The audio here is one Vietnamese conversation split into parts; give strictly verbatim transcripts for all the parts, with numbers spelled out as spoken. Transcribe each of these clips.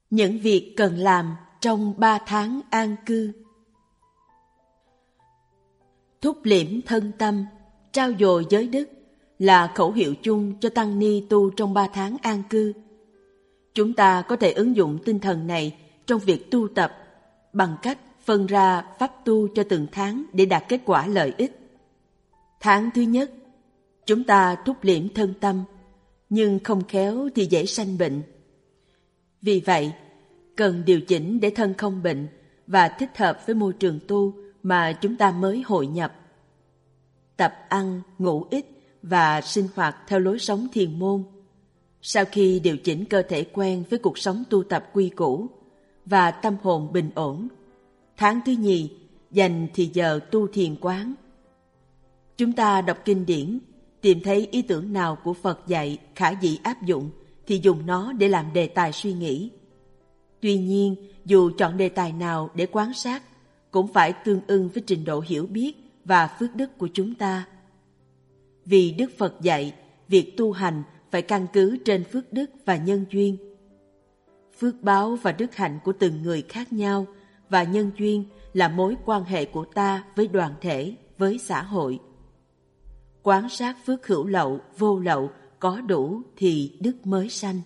Những việc cần làm trong ba tháng an cư. Thúc liễm thân tâm, trao dồi giới đức là khẩu hiệu chung cho tăng ni tu trong ba tháng an cư. Chúng ta có thể ứng dụng tinh thần này trong việc tu tập bằng cách phân ra pháp tu cho từng tháng để đạt kết quả lợi ích. Tháng thứ nhất, chúng ta thúc liễm thân tâm, nhưng không khéo thì dễ sanh bệnh. Vì vậy, cần điều chỉnh để thân không bệnh và thích hợp với môi trường tu mà chúng ta mới hội nhập. Tập ăn, ngủ ít và sinh hoạt theo lối sống thiền môn. Sau khi điều chỉnh cơ thể quen với cuộc sống tu tập quy củ và tâm hồn bình ổn, tháng thứ nhì dành thì giờ tu thiền quán. Chúng ta đọc kinh điển, tìm thấy ý tưởng nào của Phật dạy khả dĩ áp dụng thì dùng nó để làm đề tài suy nghĩ. Tuy nhiên, dù chọn đề tài nào để quan sát, cũng phải tương ưng với trình độ hiểu biết và phước đức của chúng ta. Vì Đức Phật dạy, việc tu hành phải căn cứ trên phước đức và nhân duyên. Phước báo và đức hạnh của từng người khác nhau, và nhân duyên là mối quan hệ của ta với đoàn thể, với xã hội. Quán sát phước hữu lậu, vô lậu có đủ thì đức mới sanh.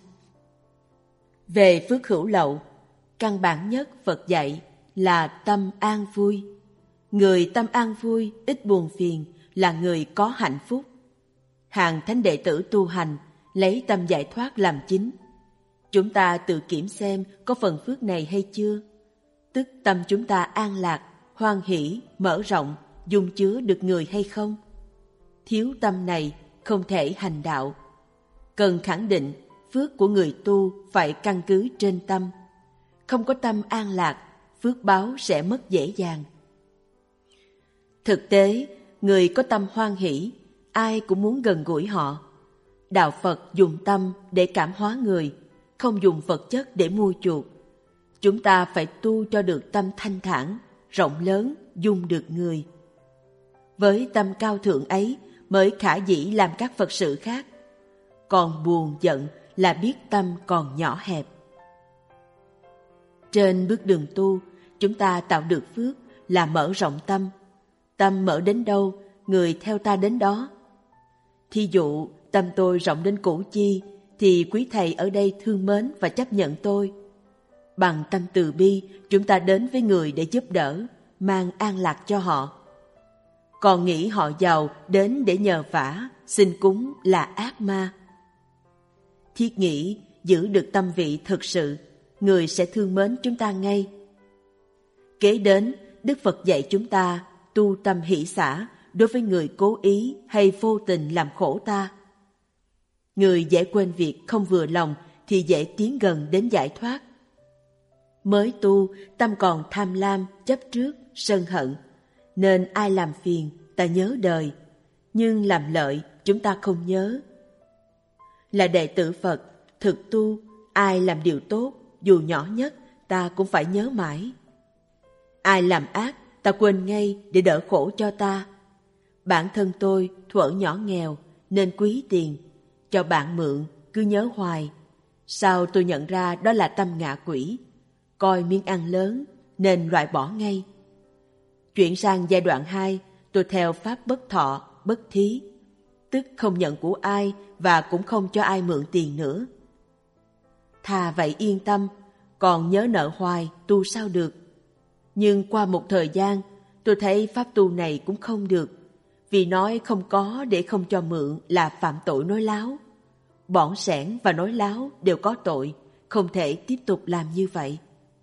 Về phước hữu lậu, căn bản nhất Phật dạy là tâm an vui. Người tâm an vui, ít buồn phiền là người có hạnh phúc. Hàng thánh đệ tử tu hành lấy tâm giải thoát làm chính. Chúng ta tự kiểm xem có phần phước này hay chưa. Tức tâm chúng ta an lạc, hoan hỷ, mở rộng, dung chứa được người hay không. Thiếu tâm này không thể hành đạo. Cần khẳng định phước của người tu phải căn cứ trên tâm. Không có tâm an lạc, phước báo sẽ mất dễ dàng. Thực tế, người có tâm hoan hỷ, ai cũng muốn gần gũi họ. Đạo Phật dùng tâm để cảm hóa người, không dùng vật chất để mua chuộc. Chúng ta phải tu cho được tâm thanh thản, rộng lớn, dung được người. Với tâm cao thượng ấy mới khả dĩ làm các Phật sự khác. Còn buồn giận là biết tâm còn nhỏ hẹp. Trên bước đường tu, chúng ta tạo được phước là mở rộng tâm. Tâm mở đến đâu, người theo ta đến đó. Thí dụ, tâm tôi rộng đến Củ Chi, thì quý thầy ở đây thương mến và chấp nhận tôi. Bằng tâm từ bi, chúng ta đến với người để giúp đỡ, mang an lạc cho họ. Còn nghĩ họ giàu đến để nhờ vả, xin cúng là ác ma. Thiết nghĩ giữ được tâm vị thực sự, người sẽ thương mến chúng ta ngay. Kế đến, Đức Phật dạy chúng ta tu tâm hỷ xả đối với người cố ý hay vô tình làm khổ ta. Người dễ quên việc không vừa lòng thì dễ tiến gần đến giải thoát. Mới tu, tâm còn tham lam, chấp trước, sân hận, nên ai làm phiền, ta nhớ đời, nhưng làm lợi, chúng ta không nhớ. Là đệ tử Phật, thực tu, ai làm điều tốt, dù nhỏ nhất, ta cũng phải nhớ mãi. Ai làm ác, ta quên ngay để đỡ khổ cho ta. Bản thân tôi thuở nhỏ nghèo, nên quý tiền, cho bạn mượn, cứ nhớ hoài. Sau tôi nhận ra đó là tâm ngạ quỷ, coi miếng ăn lớn, nên loại bỏ ngay. Chuyển sang giai đoạn hai, tôi theo pháp bất thọ, bất thí, tức không nhận của ai và cũng không cho ai mượn tiền nữa. Thà vậy yên tâm, còn nhớ nợ hoài tu sao được. Nhưng qua một thời gian, tôi thấy pháp tu này cũng không được, vì nói không có để không cho mượn là phạm tội nói láo. Bỏng sẻn và nói láo đều có tội, không thể tiếp tục làm như vậy.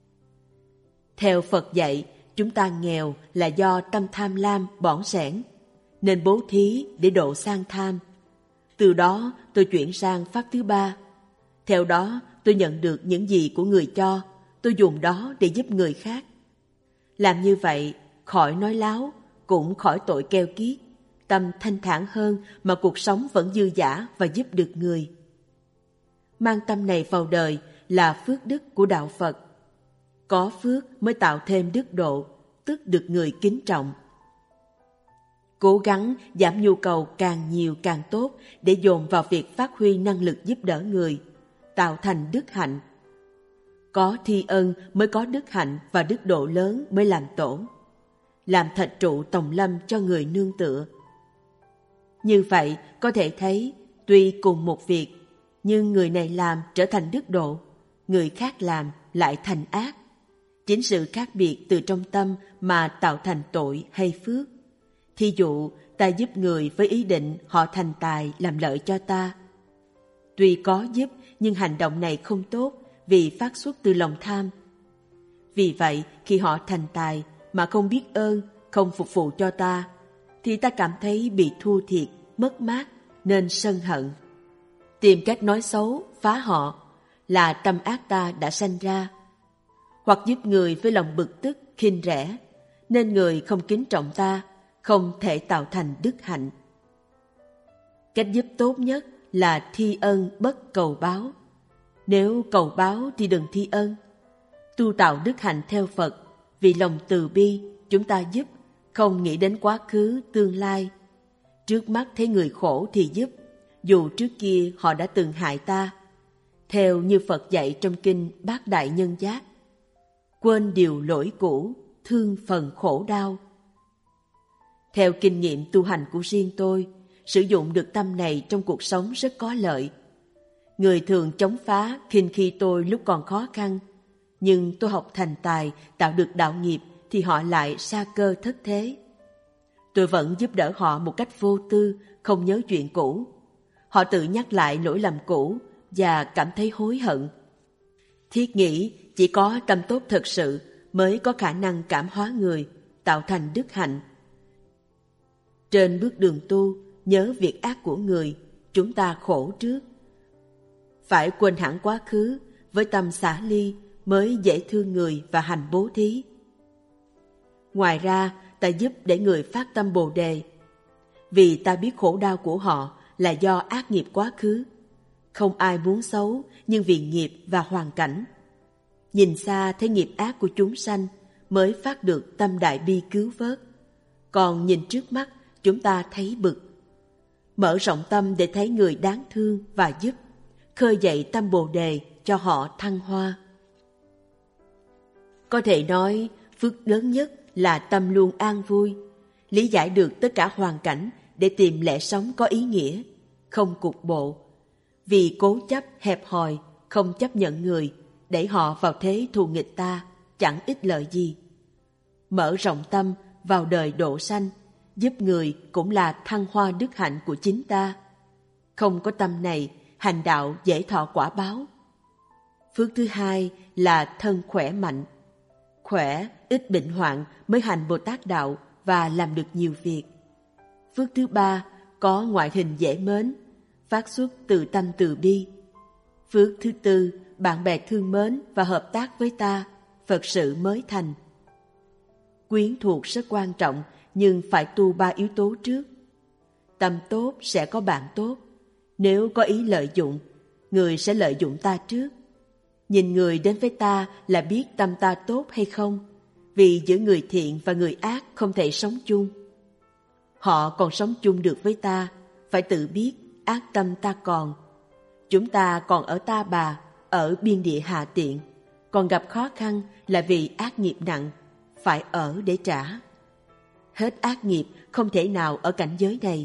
Theo Phật dạy, chúng ta nghèo là do tâm tham lam, bỏng sẻn, nên bố thí để độ sang tham. Từ đó tôi chuyển sang pháp thứ ba. Theo đó tôi nhận được những gì của người cho, tôi dùng đó để giúp người khác. Làm như vậy, khỏi nói láo, cũng khỏi tội keo kiết, tâm thanh thản hơn mà cuộc sống vẫn dư dả và giúp được người. Mang tâm này vào đời là phước đức của đạo Phật. Có phước mới tạo thêm đức độ, tức được người kính trọng. Cố gắng giảm nhu cầu càng nhiều càng tốt để dồn vào việc phát huy năng lực giúp đỡ người, tạo thành đức hạnh. Có thi ân mới có đức hạnh và đức độ lớn mới làm tổ. Làm thạch trụ tòng lâm cho người nương tựa. Như vậy có thể thấy, tuy cùng một việc, nhưng người này làm trở thành đức độ, người khác làm lại thành ác. Chính sự khác biệt từ trong tâm mà tạo thành tội hay phước. Thí dụ, ta giúp người với ý định họ thành tài làm lợi cho ta. Tuy có giúp, nhưng hành động này không tốt vì phát xuất từ lòng tham. Vì vậy, khi họ thành tài mà không biết ơn, không phục vụ cho ta, thì ta cảm thấy bị thua thiệt, mất mát, nên sân hận. Tìm cách nói xấu, phá họ, là tâm ác ta đã sanh ra. Hoặc giúp người với lòng bực tức, khinh rẻ, nên người không kính trọng ta, không thể tạo thành đức hạnh. Cách giúp tốt nhất là thi ân bất cầu báo. Nếu cầu báo thì đừng thi ân. Tu tạo đức hạnh theo Phật, vì lòng từ bi chúng ta giúp, không nghĩ đến quá khứ, tương lai. Trước mắt thấy người khổ thì giúp, dù trước kia họ đã từng hại ta. Theo như Phật dạy trong kinh Bát Đại Nhân Giác: quên điều lỗi cũ, thương phần khổ đau. Theo kinh nghiệm tu hành của riêng tôi, sử dụng được tâm này trong cuộc sống rất có lợi. Người thường chống phá khinh khi tôi lúc còn khó khăn, nhưng tôi học thành tài, tạo được đạo nghiệp thì họ lại sa cơ thất thế. Tôi vẫn giúp đỡ họ một cách vô tư, không nhớ chuyện cũ. Họ tự nhắc lại lỗi lầm cũ và cảm thấy hối hận. Thiết nghĩ chỉ có tâm tốt thật sự mới có khả năng cảm hóa người, tạo thành đức hạnh. Trên bước đường tu, nhớ việc ác của người, chúng ta khổ trước. Phải quên hẳn quá khứ, với tâm xả ly mới dễ thương người và hành bố thí. Ngoài ra, ta giúp để người phát tâm Bồ Đề. Vì ta biết khổ đau của họ là do ác nghiệp quá khứ. Không ai muốn xấu, nhưng vì nghiệp và hoàn cảnh. Nhìn xa thấy nghiệp ác của chúng sanh mới phát được tâm đại bi cứu vớt. Còn nhìn trước mắt, chúng ta thấy bực. Mở rộng tâm để thấy người đáng thương và giúp, khơi dậy tâm Bồ Đề cho họ thăng hoa. Có thể nói, phước lớn nhất là tâm luôn an vui, lý giải được tất cả hoàn cảnh để tìm lẽ sống có ý nghĩa, không cục bộ. Vì cố chấp hẹp hòi, không chấp nhận người, đẩy họ vào thế thù nghịch ta, chẳng ích lợi gì. Mở rộng tâm vào đời độ sanh, giúp người cũng là thăng hoa đức hạnh của chính ta. Không có tâm này, hành đạo dễ thọ quả báo. Phước thứ hai là thân khỏe mạnh. Khỏe, ít bệnh hoạn mới hành Bồ Tát đạo và làm được nhiều việc. Phước thứ ba, có ngoại hình dễ mến, phát xuất từ tâm từ bi. Phước thứ tư, bạn bè thương mến và hợp tác với ta, Phật sự mới thành. Quyến thuộc rất quan trọng, nhưng phải tu ba yếu tố trước. Tâm tốt sẽ có bạn tốt. Nếu có ý lợi dụng, người sẽ lợi dụng ta trước. Nhìn người đến với ta là biết tâm ta tốt hay không, vì giữa người thiện và người ác không thể sống chung. Họ còn sống chung được với ta, phải tự biết ác tâm ta còn. Chúng ta còn ở Ta Bà, ở biên địa hạ tiện, còn gặp khó khăn là vì ác nghiệp nặng, phải ở để trả. Hết ác nghiệp không thể nào ở cảnh giới này.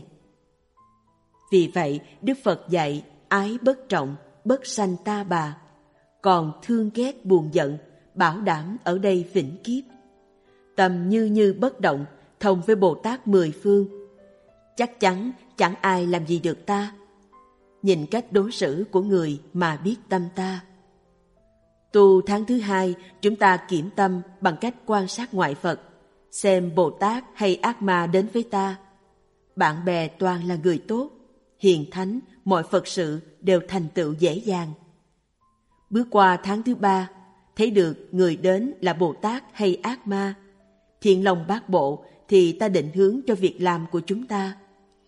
Vì vậy, Đức Phật dạy ái bất trọng, bất sanh Ta Bà. Còn thương ghét buồn giận, bảo đảm ở đây vĩnh kiếp. Tâm như như bất động, thông với Bồ Tát mười phương. Chắc chắn chẳng ai làm gì được ta. Nhìn cách đối xử của người mà biết tâm ta. Tu tháng thứ hai, chúng ta kiểm tâm bằng cách quan sát ngoại Phật, xem Bồ Tát hay ác ma đến với ta. Bạn bè toàn là người tốt, hiền thánh, mọi Phật sự đều thành tựu dễ dàng. Bước qua tháng thứ ba, thấy được người đến là Bồ Tát hay ác ma. Thiện lòng bát bộ thì ta định hướng cho việc làm của chúng ta.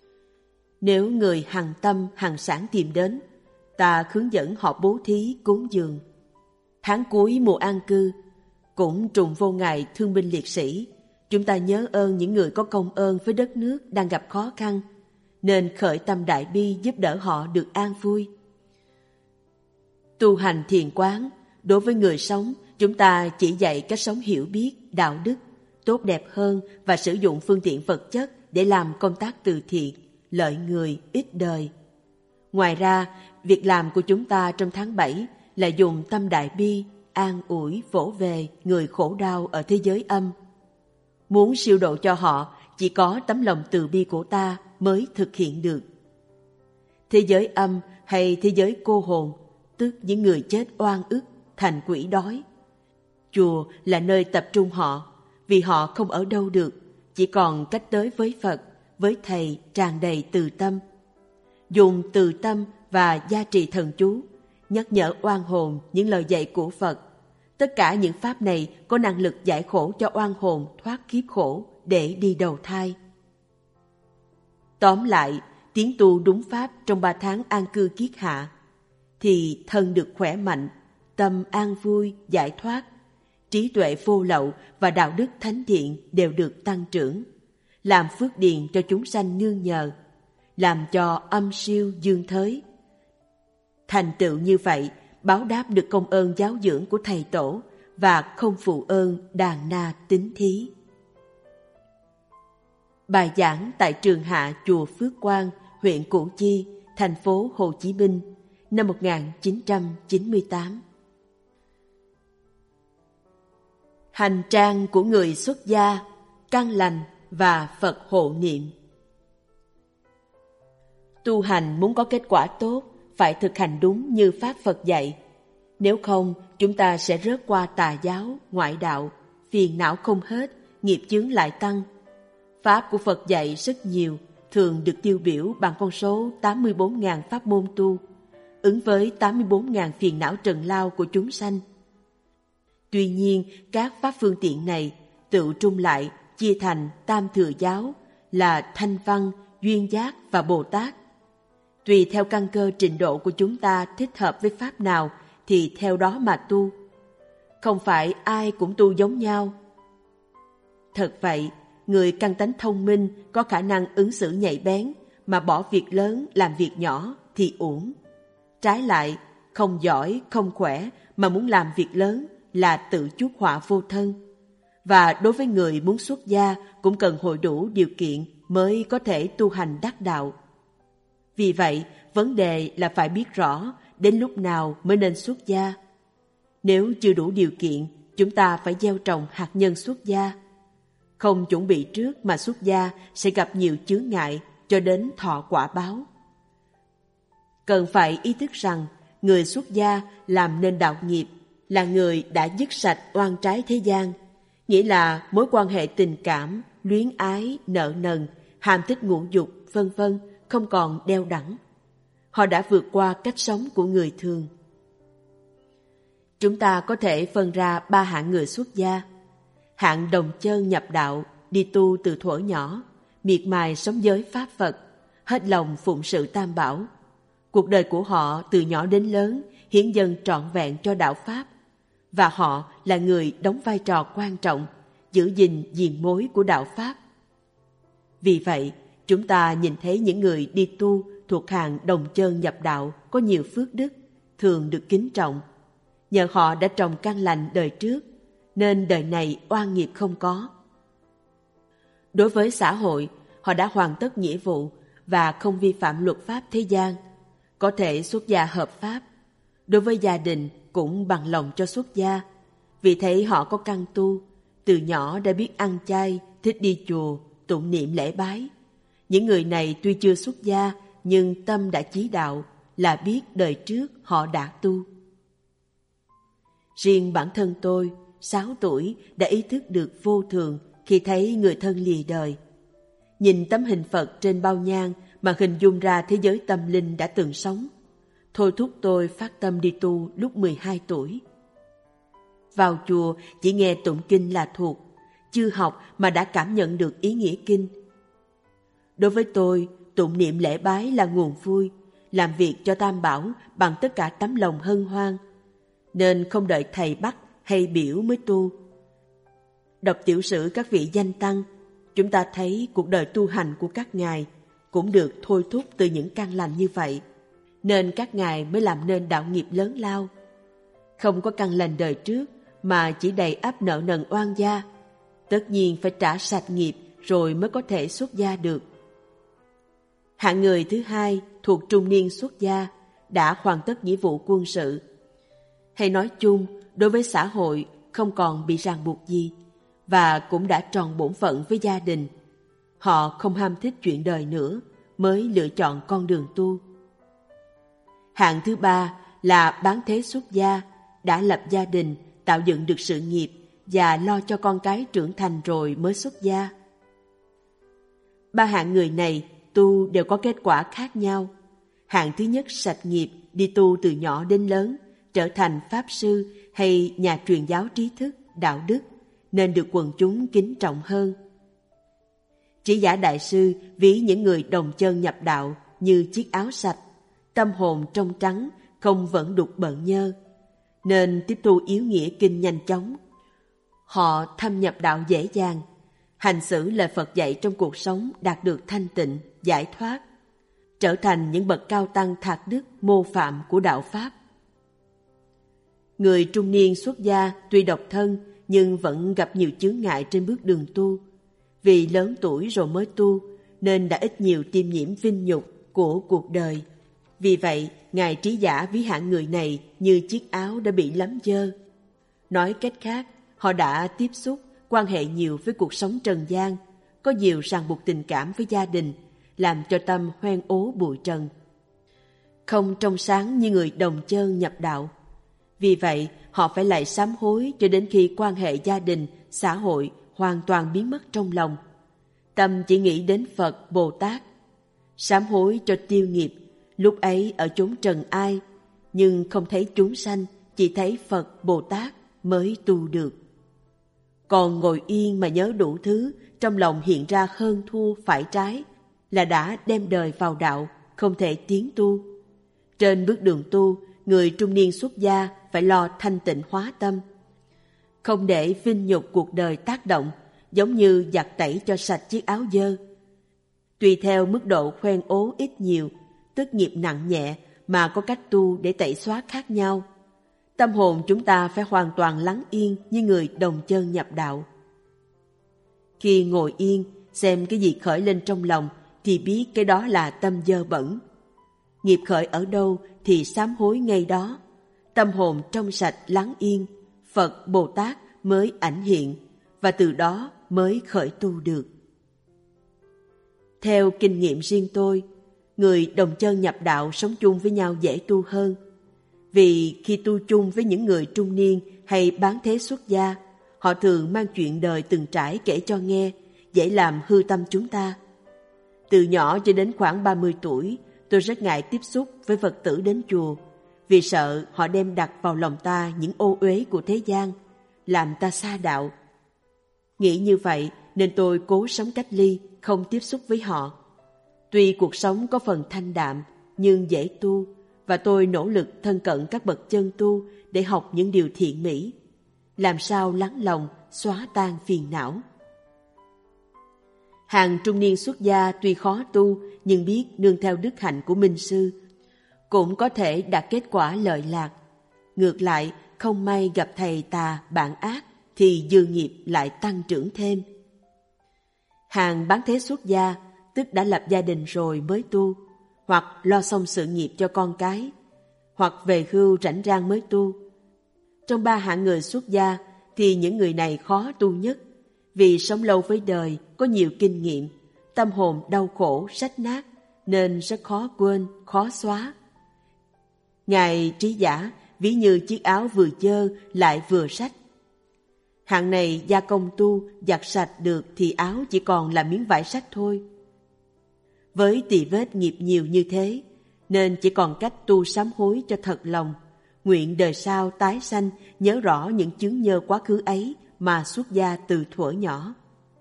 Nếu người hằng tâm hằng sản tìm đến, ta hướng dẫn họ bố thí cúng dường. Tháng cuối mùa an cư, cũng trùng vô ngày thương binh liệt sĩ, chúng ta nhớ ơn những người có công ơn với đất nước đang gặp khó khăn, nên khởi tâm đại bi giúp đỡ họ được an vui. Tu hành thiền quán, Đối với người sống, chúng ta chỉ dạy cách sống hiểu biết, đạo đức, tốt đẹp hơn và sử dụng phương tiện vật chất để làm công tác từ thiện, lợi người, ích đời. Ngoài ra, việc làm của chúng ta trong tháng bảy là dùng tâm đại bi, an ủi, vỗ về người khổ đau ở thế giới âm. Muốn siêu độ cho họ, chỉ có tấm lòng từ bi của ta mới thực hiện được. Thế giới âm hay thế giới cô hồn, tức những người chết oan ức, thành quỷ đói. Chùa là nơi tập trung họ, vì họ không ở đâu được, chỉ còn cách tới với Phật, với Thầy tràn đầy từ tâm. Dùng từ tâm và gia trì thần chú, nhắc nhở oan hồn những lời dạy của Phật. Tất cả những pháp này có năng lực giải khổ cho oan hồn thoát kiếp khổ để đi đầu thai. Tóm lại, tiến tu đúng pháp trong ba tháng an cư kiết hạ, thì thân được khỏe mạnh, tâm an vui, giải thoát, trí tuệ vô lậu và đạo đức thánh thiện đều được tăng trưởng, làm phước điền cho chúng sanh nương nhờ, làm cho âm siêu dương thới. Thành tựu như vậy, báo đáp được công ơn giáo dưỡng của Thầy Tổ và không phụ ơn đàn na tín thí. Bài giảng tại trường hạ chùa Phước Quang, huyện Củ Chi, thành phố Hồ Chí Minh, năm một nghìn chín trăm chín mươi tám. Hành trang của người xuất gia, căn lành và Phật hộ niệm. Tu hành muốn có kết quả tốt, phải thực hành đúng như Pháp Phật dạy. Nếu không, chúng ta sẽ rớt qua tà giáo, ngoại đạo, phiền não không hết, nghiệp chướng lại tăng. Pháp của Phật dạy rất nhiều, thường được tiêu biểu bằng con số tám mươi bốn nghìn pháp môn tu, ứng với tám mươi bốn nghìn phiền não trần lao của chúng sanh. Tuy nhiên, các pháp phương tiện này tự trung lại chia thành tam thừa giáo là Thanh Văn, Duyên Giác và Bồ Tát. Tùy theo căn cơ trình độ của chúng ta thích hợp với pháp nào thì theo đó mà tu. Không phải ai cũng tu giống nhau. Thật vậy, người căn tánh thông minh có khả năng ứng xử nhạy bén mà bỏ việc lớn làm việc nhỏ thì uổng. Trái lại, không giỏi, không khỏe mà muốn làm việc lớn là tự chuốc họa vô thân. Và đối với người muốn xuất gia cũng cần hội đủ điều kiện mới có thể tu hành đắc đạo. Vì vậy, vấn đề là phải biết rõ đến lúc nào mới nên xuất gia. Nếu chưa đủ điều kiện, chúng ta phải gieo trồng hạt nhân xuất gia. Không chuẩn bị trước mà xuất gia sẽ gặp nhiều chướng ngại cho đến thọ quả báo. Cần phải ý thức rằng người xuất gia làm nên đạo nghiệp là người đã dứt sạch oan trái thế gian, nghĩa là mối quan hệ tình cảm, luyến ái, nợ nần, ham thích ngũ dục, vân vân không còn đeo đẳng. Họ đã vượt qua cách sống của người thường. Chúng ta có thể phân ra ba hạng người xuất gia. Hạng đồng chân nhập đạo, đi tu từ thuở nhỏ, miệt mài sống giới Pháp Phật, hết lòng phụng sự Tam Bảo. Cuộc đời của họ từ nhỏ đến lớn hiến dâng trọn vẹn cho đạo Pháp, và họ là người đóng vai trò quan trọng, giữ gìn diền mối của đạo Pháp. Vì vậy, chúng ta nhìn thấy những người đi tu thuộc hàng đồng chân nhập đạo có nhiều phước đức, thường được kính trọng. Nhờ họ đã trồng căn lành đời trước, nên đời này oan nghiệp không có. Đối với xã hội, họ đã hoàn tất nghĩa vụ và không vi phạm luật pháp thế gian, có thể xuất gia hợp pháp. Đối với gia đình cũng bằng lòng cho xuất gia, vì thấy họ có căn tu, từ nhỏ đã biết ăn chay, thích đi chùa, tụng niệm lễ bái. Những người này tuy chưa xuất gia, nhưng tâm đã chí đạo, là biết đời trước họ đã tu. Riêng bản thân tôi, sáu tuổi đã ý thức được vô thường khi thấy người thân lìa đời. Nhìn tấm hình Phật trên bao nhang mà hình dung ra thế giới tâm linh đã từng sống, thôi thúc tôi phát tâm đi tu lúc mười hai tuổi. Vào chùa chỉ nghe tụng kinh là thuộc, chưa học mà đã cảm nhận được ý nghĩa kinh. Đối với tôi, tụng niệm lễ bái là nguồn vui, làm việc cho Tam Bảo bằng tất cả tấm lòng hân hoan, nên không đợi thầy bắt hay biểu mới tu. Đọc tiểu sử các vị danh tăng, chúng ta thấy cuộc đời tu hành của các ngài cũng được thôi thúc từ những căn lành như vậy, nên các ngài mới làm nên đạo nghiệp lớn lao. không có căn lành đời trước mà chỉ đầy ắp nợ nần oan gia, tất nhiên phải trả sạch nghiệp rồi mới có thể xuất gia được. Hạng người thứ hai thuộc trung niên xuất gia, đã hoàn tất nghĩa vụ quân sự. Hay nói chung, đối với xã hội không còn bị ràng buộc gì, và cũng đã tròn bổn phận với gia đình. Họ không ham thích chuyện đời nữa, mới lựa chọn con đường tu. Hạng thứ ba là bán thế xuất gia, đã lập gia đình, tạo dựng được sự nghiệp và lo cho con cái trưởng thành rồi mới xuất gia. Ba hạng người này tu đều có kết quả khác nhau. Hạng thứ nhất sạch nghiệp, đi tu từ nhỏ đến lớn, trở thành pháp sư hay nhà truyền giáo trí thức, đạo đức, nên được quần chúng kính trọng hơn. Trí Giả Đại Sư ví những người đồng chân nhập đạo như chiếc áo sạch, tâm hồn trong trắng, không vẫn đục bợn nhơ, nên tiếp thu yếu nghĩa kinh nhanh chóng. Họ thâm nhập đạo dễ dàng, hành xử lời Phật dạy trong cuộc sống đạt được thanh tịnh, giải thoát, trở thành những bậc cao tăng thạc đức mô phạm của đạo Pháp. Người trung niên xuất gia tuy độc thân nhưng vẫn gặp nhiều chướng ngại trên bước đường tu. Vì lớn tuổi rồi mới tu nên đã ít nhiều tiêm nhiễm vinh nhục của cuộc đời. Vì vậy, Ngài Trí Giả ví hạng người này như chiếc áo đã bị lấm dơ. Nói cách khác, họ đã tiếp xúc, quan hệ nhiều với cuộc sống trần gian, có nhiều ràng buộc tình cảm với gia đình, làm cho tâm hoen ố bụi trần. Không trong sáng như người đồng chân nhập đạo. Vì vậy, họ phải lại sám hối cho đến khi quan hệ gia đình, xã hội hoàn toàn biến mất trong lòng. Tâm chỉ nghĩ đến Phật, Bồ Tát. Sám hối cho tiêu nghiệp, lúc ấy ở chốn trần ai, nhưng không thấy chúng sanh, chỉ thấy Phật, Bồ Tát mới tu được. Còn ngồi yên mà nhớ đủ thứ, trong lòng hiện ra hơn thua phải trái, là đã đem đời vào đạo, không thể tiến tu. Trên bước đường tu, người trung niên xuất gia phải lo thanh tịnh hóa tâm, không để vinh nhục cuộc đời tác động, giống như giặt tẩy cho sạch chiếc áo dơ. Tùy theo mức độ khoen ố ít nhiều, tức nghiệp nặng nhẹ mà có cách tu để tẩy xóa khác nhau. Tâm hồn chúng ta phải hoàn toàn lắng yên như người đồng chân nhập đạo. Khi ngồi yên, xem cái gì khởi lên trong lòng thì biết cái đó là tâm dơ bẩn. Nghiệp khởi ở đâu thì sám hối ngay đó. Tâm hồn trong sạch lắng yên, Phật Bồ Tát mới ảnh hiện, và từ đó mới khởi tu được. Theo kinh nghiệm riêng tôi, người đồng chân nhập đạo sống chung với nhau dễ tu hơn. Vì khi tu chung với những người trung niên hay bán thế xuất gia, họ thường mang chuyện đời từng trải kể cho nghe, dễ làm hư tâm chúng ta. Từ nhỏ cho đến khoảng ba mươi tuổi, tôi rất ngại tiếp xúc với Phật tử đến chùa, vì sợ họ đem đặt vào lòng ta những ô uế của thế gian, làm ta xa đạo. Nghĩ như vậy nên tôi cố sống cách ly, không tiếp xúc với họ. Tuy cuộc sống có phần thanh đạm, nhưng dễ tu, và tôi nỗ lực thân cận các bậc chân tu để học những điều thiện mỹ, làm sao lắng lòng, xóa tan phiền não. Hàng trung niên xuất gia tuy khó tu, nhưng biết nương theo đức hạnh của minh sư, cũng có thể đạt kết quả lợi lạc. Ngược lại, không may gặp thầy tà, bạn ác, thì dư nghiệp lại tăng trưởng thêm. Hàng bán thế xuất gia, tức đã lập gia đình rồi mới tu, hoặc lo xong sự nghiệp cho con cái, hoặc về hưu rảnh rang mới tu. Trong ba hạng người xuất gia thì những người này khó tu nhất, vì sống lâu với đời, có nhiều kinh nghiệm, tâm hồn đau khổ, rách nát, nên rất khó quên, khó xóa. Ngài Trí Giả ví như chiếc áo vừa dơ lại vừa rách. Hạng này gia công tu, giặt sạch được thì áo chỉ còn là miếng vải rách thôi. Với tỳ vết nghiệp nhiều như thế, nên chỉ còn cách tu sám hối cho thật lòng, nguyện đời sau tái sanh, nhớ rõ những chướng nhơ quá khứ ấy mà xuất gia từ thuở nhỏ.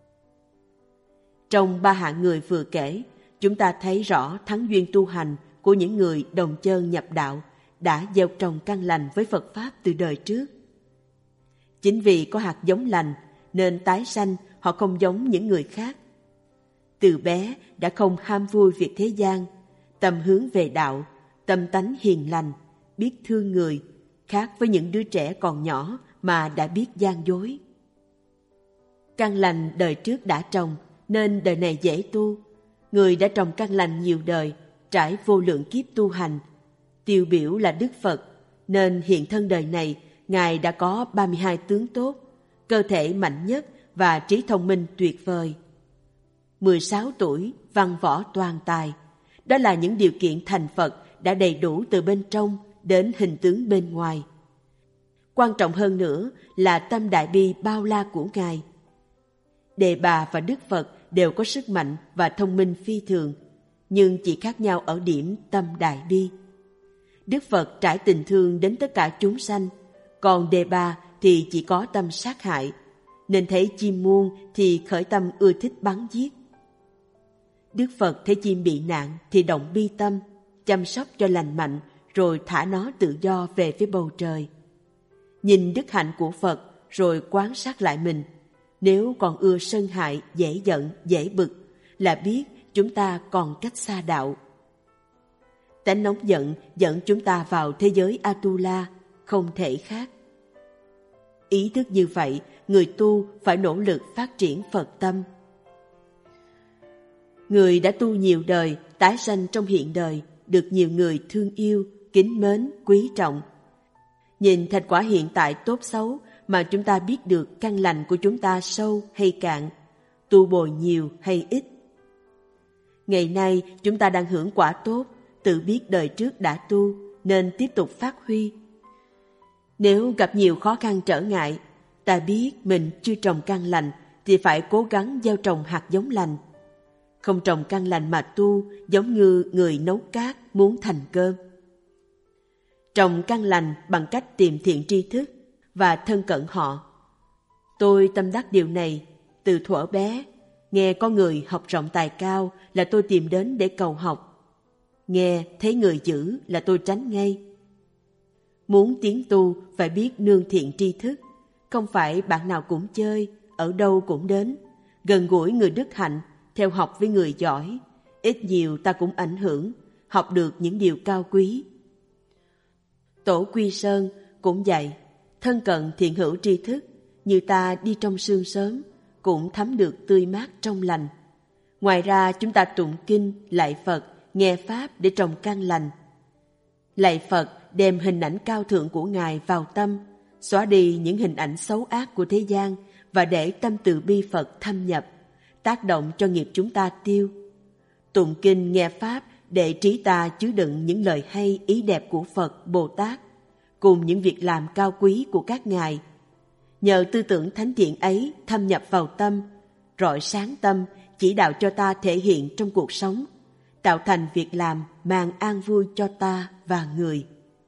Trong ba hạng người vừa kể, chúng ta thấy rõ thắng duyên tu hành của những người đồng chân nhập đạo đã gieo trồng căn lành với Phật Pháp từ đời trước. Chính vì có hạt giống lành nên tái sanh họ không giống những người khác. Từ bé đã không ham vui việc thế gian, tâm hướng về đạo, tâm tánh hiền lành, biết thương người, khác với những đứa trẻ còn nhỏ mà đã biết gian dối. Căn lành đời trước đã trồng, nên đời này dễ tu. Người đã trồng căn lành nhiều đời, trải vô lượng kiếp tu hành, tiêu biểu là Đức Phật, nên hiện thân đời này, Ngài đã có ba mươi hai tướng tốt, cơ thể mạnh nhất và trí thông minh tuyệt vời. mười sáu tuổi, văn võ toàn tài. Đó là những điều kiện thành Phật đã đầy đủ từ bên trong đến hình tướng bên ngoài. Quan trọng hơn nữa là tâm đại bi bao la của Ngài. Đề Bà và Đức Phật đều có sức mạnh và thông minh phi thường, nhưng chỉ khác nhau ở điểm tâm đại bi. Đức Phật trải tình thương đến tất cả chúng sanh, còn Đề Bà thì chỉ có tâm sát hại, nên thấy chim muôn thì khởi tâm ưa thích bắn giết. Đức Phật thấy chim bị nạn thì động bi tâm, chăm sóc cho lành mạnh, rồi thả nó tự do về phía bầu trời. Nhìn đức hạnh của Phật rồi quan sát lại mình, nếu còn ưa sân hại, dễ giận, dễ bực, là biết chúng ta còn cách xa đạo. Tánh nóng giận dẫn chúng ta vào thế giới Atula, không thể khác. Ý thức như vậy, người tu phải nỗ lực phát triển Phật tâm. Người đã tu nhiều đời, tái sanh trong hiện đời, được nhiều người thương yêu, kính mến, quý trọng. Nhìn thành quả hiện tại tốt xấu mà chúng ta biết được căn lành của chúng ta sâu hay cạn, tu bồi nhiều hay ít. Ngày nay chúng ta đang hưởng quả tốt, tự biết đời trước đã tu nên tiếp tục phát huy. Nếu gặp nhiều khó khăn trở ngại, ta biết mình chưa trồng căn lành thì phải cố gắng gieo trồng hạt giống lành. Không trồng căn lành mà tu giống như người nấu cát muốn thành cơm. Trồng căn lành bằng cách tìm thiện tri thức và thân cận họ. Tôi tâm đắc điều này từ thuở bé. Nghe có người học rộng tài cao là tôi tìm đến để cầu học. Nghe thấy người dữ là tôi tránh ngay. Muốn tiến tu phải biết nương thiện tri thức. Không phải bạn nào cũng chơi, ở đâu cũng đến. Gần gũi người đức hạnh, theo học với người giỏi. Ít nhiều ta cũng ảnh hưởng, học được những điều cao quý. Tổ Quy Sơn cũng dạy, thân cận thiện hữu tri thức, như ta đi trong sương sớm, cũng thấm được tươi mát trong lành. Ngoài ra chúng ta tụng kinh, lạy Phật, nghe Pháp để trồng căn lành. Lạy Phật đem hình ảnh cao thượng của Ngài vào tâm, xóa đi những hình ảnh xấu ác của thế gian và để tâm từ bi Phật thâm nhập, tác động cho nghiệp chúng ta tiêu. Tụng kinh nghe Pháp để trí ta chứa đựng những lời hay ý đẹp của Phật, Bồ Tát, cùng những việc làm cao quý của các ngài. Nhờ tư tưởng thánh thiện ấy thâm nhập vào tâm, rọi sáng tâm, chỉ đạo cho ta thể hiện trong cuộc sống, tạo thành việc làm mang an vui cho ta và người.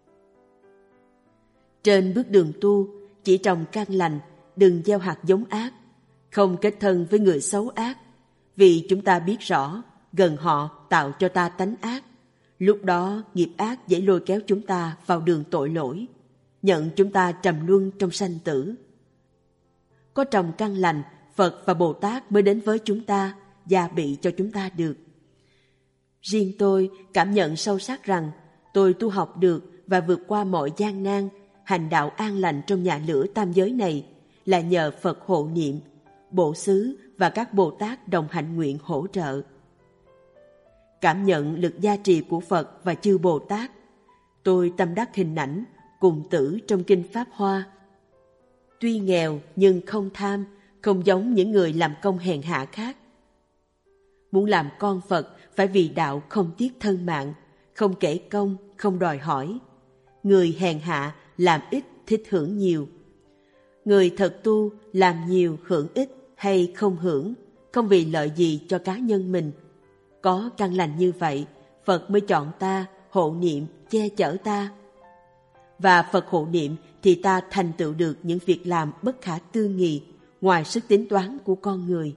Trên bước đường tu, chỉ trồng căn lành, đừng gieo hạt giống ác, không kết thân với người xấu ác, vì chúng ta biết rõ, gần họ tạo cho ta tánh ác. Lúc đó nghiệp ác dễ lôi kéo chúng ta vào đường tội lỗi, nhận chúng ta trầm luân trong sanh tử. Có trồng căn lành, Phật và Bồ Tát mới đến với chúng ta, gia bị cho chúng ta được. Riêng tôi cảm nhận sâu sắc rằng tôi tu học được và vượt qua mọi gian nan, hành đạo an lành trong nhà lửa tam giới này là nhờ Phật hộ niệm, Bộ Xứ và các Bồ Tát đồng hạnh nguyện hỗ trợ. Cảm nhận lực gia trì của Phật và chư Bồ Tát, tôi tâm đắc hình ảnh cùng tử trong Kinh Pháp Hoa. Tuy nghèo nhưng không tham, không giống những người làm công hèn hạ khác. Muốn làm con Phật phải vì đạo không tiếc thân mạng, không kể công, không đòi hỏi. Người hèn hạ làm ít thích hưởng nhiều. Người thật tu làm nhiều hưởng ít hay không hưởng, không vì lợi gì cho cá nhân mình. Có căn lành như vậy, Phật mới chọn ta, hộ niệm, che chở ta. Và Phật hộ niệm thì ta thành tựu được những việc làm bất khả tư nghị, ngoài sức tính toán của con người.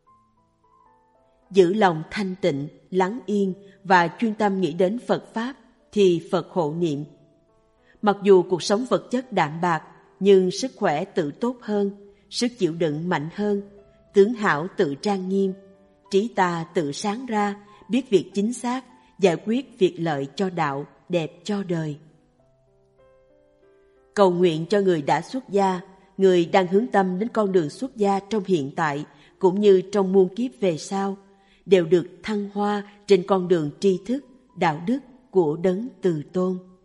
Giữ lòng thanh tịnh, lắng yên và chuyên tâm nghĩ đến Phật Pháp thì Phật hộ niệm. Mặc dù cuộc sống vật chất đạm bạc, nhưng sức khỏe tự tốt hơn, sức chịu đựng mạnh hơn, tướng hảo tự trang nghiêm, trí ta tự sáng ra, biết việc chính xác, giải quyết việc lợi cho đạo, đẹp cho đời. cầu nguyện cho người đã xuất gia, người đang hướng tâm đến con đường xuất gia trong hiện tại cũng như trong muôn kiếp về sau, đều được thăng hoa trên con đường tri thức, đạo đức của Đấng Từ Tôn.